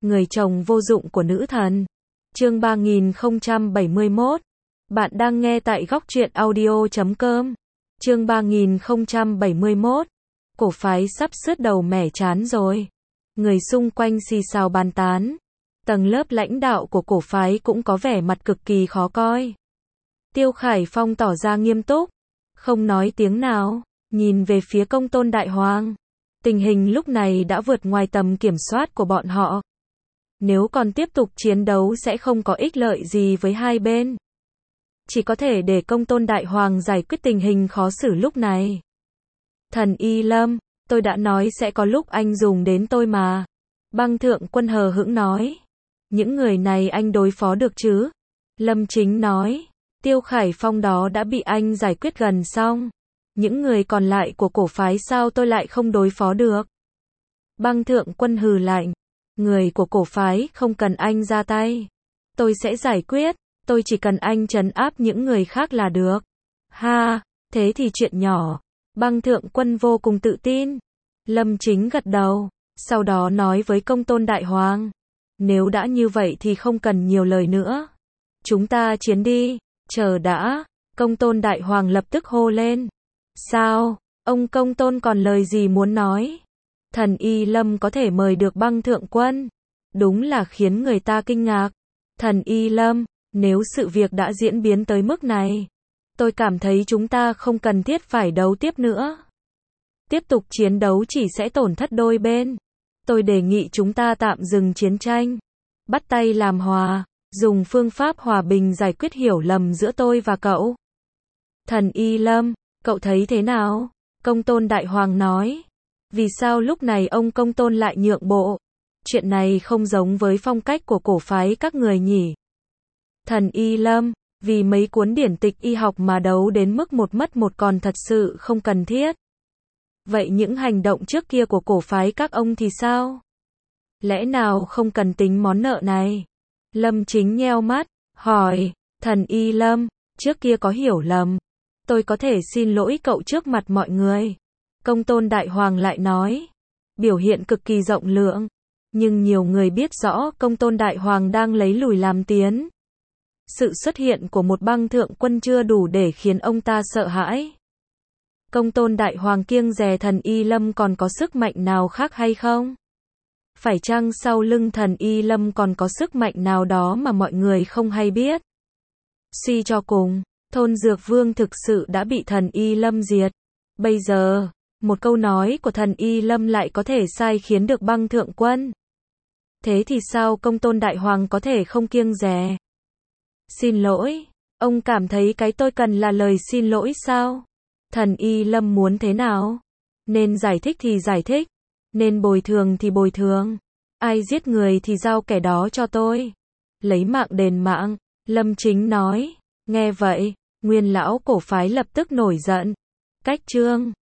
Người chồng vô dụng của nữ thần. Chương 3071. Bạn đang nghe tại góc truyện audio.com. Chương 3071. Cổ phái sắp sứt đầu mẻ trán rồi. Người xung quanh xì xào bàn tán. Tầng lớp lãnh đạo của cổ phái cũng có vẻ mặt cực kỳ khó coi. Tiêu Khải Phong tỏ ra nghiêm túc, không nói tiếng nào, nhìn về phía Công Tôn Đại Hoàng. Tình hình lúc này đã vượt ngoài tầm kiểm soát của bọn họ. Nếu còn tiếp tục chiến đấu sẽ không có ích lợi gì với hai bên. Chỉ có thể để Công Tôn Đại Hoàng giải quyết tình hình khó xử lúc này. Thần Y Lâm, tôi đã nói sẽ có lúc anh dùng đến tôi mà. Băng Thượng Quân hờ hững nói. Những người này anh đối phó được chứ? Lâm Chính nói. Tiêu Khải Phong đó đã bị anh giải quyết gần xong. Những người còn lại của cổ phái sao tôi lại không đối phó được? Băng Thượng Quân hừ lạnh. Người của cổ phái không cần anh ra tay. Tôi sẽ giải quyết, tôi chỉ cần anh trấn áp những người khác là được. Ha, thế thì chuyện nhỏ. Băng Thượng Quân vô cùng tự tin. Lâm Chính gật đầu, sau đó nói với Công Tôn Đại Hoàng. Nếu đã như vậy thì không cần nhiều lời nữa. Chúng ta chiến đi, chờ đã. Công Tôn Đại Hoàng lập tức hô lên. Sao, ông Công Tôn còn lời gì muốn nói? Thần Y Lâm có thể mời được Băng Thượng Quân. Đúng là khiến người ta kinh ngạc. Thần Y Lâm, nếu sự việc đã diễn biến tới mức này, tôi cảm thấy chúng ta không cần thiết phải đấu tiếp nữa. Tiếp tục chiến đấu chỉ sẽ tổn thất đôi bên. Tôi đề nghị chúng ta tạm dừng chiến tranh. Bắt tay làm hòa, dùng phương pháp hòa bình giải quyết hiểu lầm giữa tôi và cậu. Thần Y Lâm, cậu thấy thế nào? Công Tôn Đại Hoàng nói. Vì sao lúc này ông Công Tôn lại nhượng bộ? Chuyện này không giống với phong cách của cổ phái các người nhỉ? Thần Y Lâm, vì mấy cuốn điển tịch y học mà đấu đến mức một mất một còn thật sự không cần thiết. Vậy những hành động trước kia của cổ phái các ông thì sao? Lẽ nào không cần tính món nợ này? Lâm Chính nheo mắt, hỏi, Thần Y Lâm, trước kia có hiểu lầm. Tôi có thể xin lỗi cậu trước mặt mọi người. Công Tôn Đại Hoàng lại nói, biểu hiện cực kỳ rộng lượng. Nhưng nhiều người biết rõ Công Tôn Đại Hoàng đang lấy lùi làm tiến. Sự xuất hiện của một Băng Thượng Quân chưa đủ để khiến ông ta sợ hãi. Công Tôn Đại Hoàng kiêng dè Thần Y Lâm còn có sức mạnh nào khác hay không? Phải chăng sau lưng Thần Y Lâm còn có sức mạnh nào đó mà mọi người không hay biết? Suy cho cùng, thôn Dược Vương thực sự đã bị Thần Y Lâm diệt. Bây giờ, một câu nói của Thần Y Lâm lại có thể sai khiến được Băng Thượng Quân. Thế thì sao Công Tôn Đại Hoàng có thể không kiêng dè? Xin lỗi, ông cảm thấy cái tôi cần là lời xin lỗi sao? Thần Y Lâm muốn thế nào? Nên giải thích thì giải thích, nên bồi thường thì bồi thường. Ai giết người thì giao kẻ đó cho tôi. Lấy mạng đền mạng, Lâm Chính nói. Nghe vậy, nguyên lão cổ phái lập tức nổi giận. Cách chương